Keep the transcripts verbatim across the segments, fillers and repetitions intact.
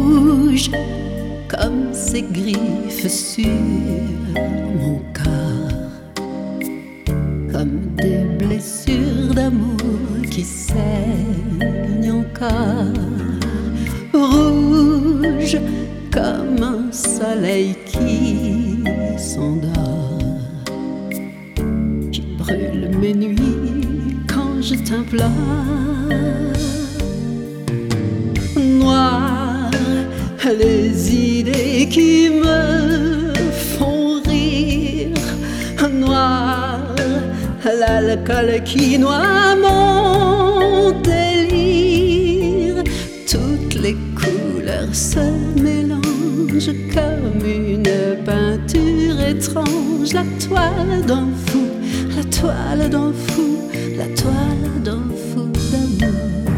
rouge comme ses griffes sur mon corps, comme des blessures d'amour qui saignent encore. Rouge comme un soleil qui s'endort, qui brûle mes nuits quand je t'implore. Noir, les idées qui me font rire. Noir, l'alcool qui noie mon délire. Toutes les couleurs se mélangent comme une peinture étrange. La toile d'un fou, la toile d'un fou, la toile d'un fou d'amour.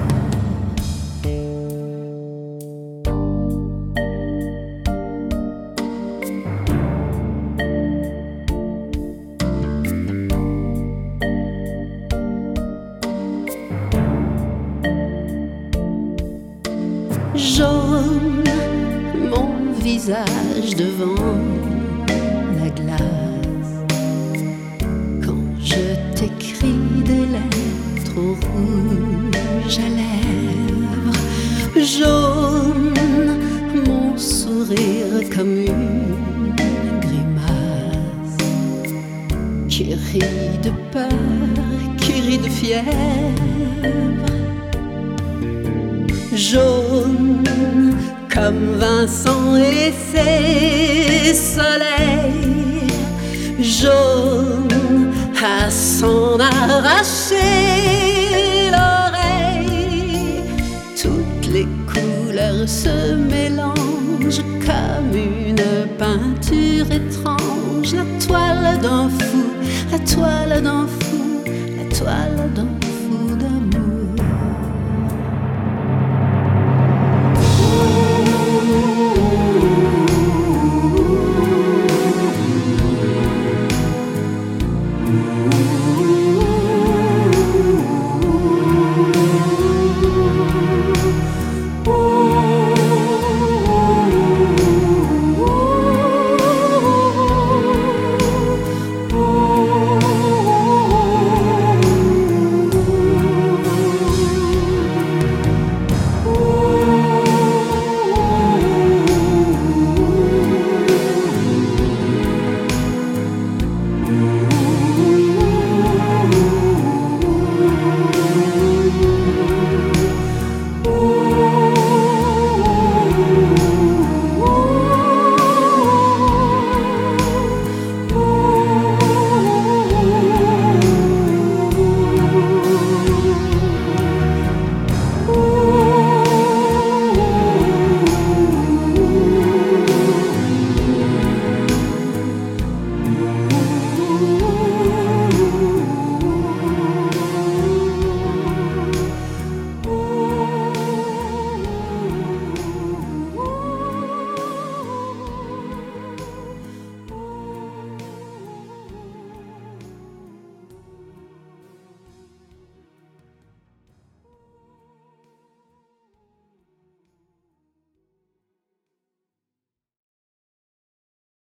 Jaune, mon visage devant la glace, quand je t'écris des lettres au rouge à lèvres. Jaune, mon sourire comme une grimace qui rit de peur, qui rit de fièvre. Jaune comme Vincent et ses soleils, jaune à s'en arracher l'oreille. Toutes les couleurs se mélangent comme une peinture étrange. La toile d'un fou, la toile d'un fou, la toile d'un fou.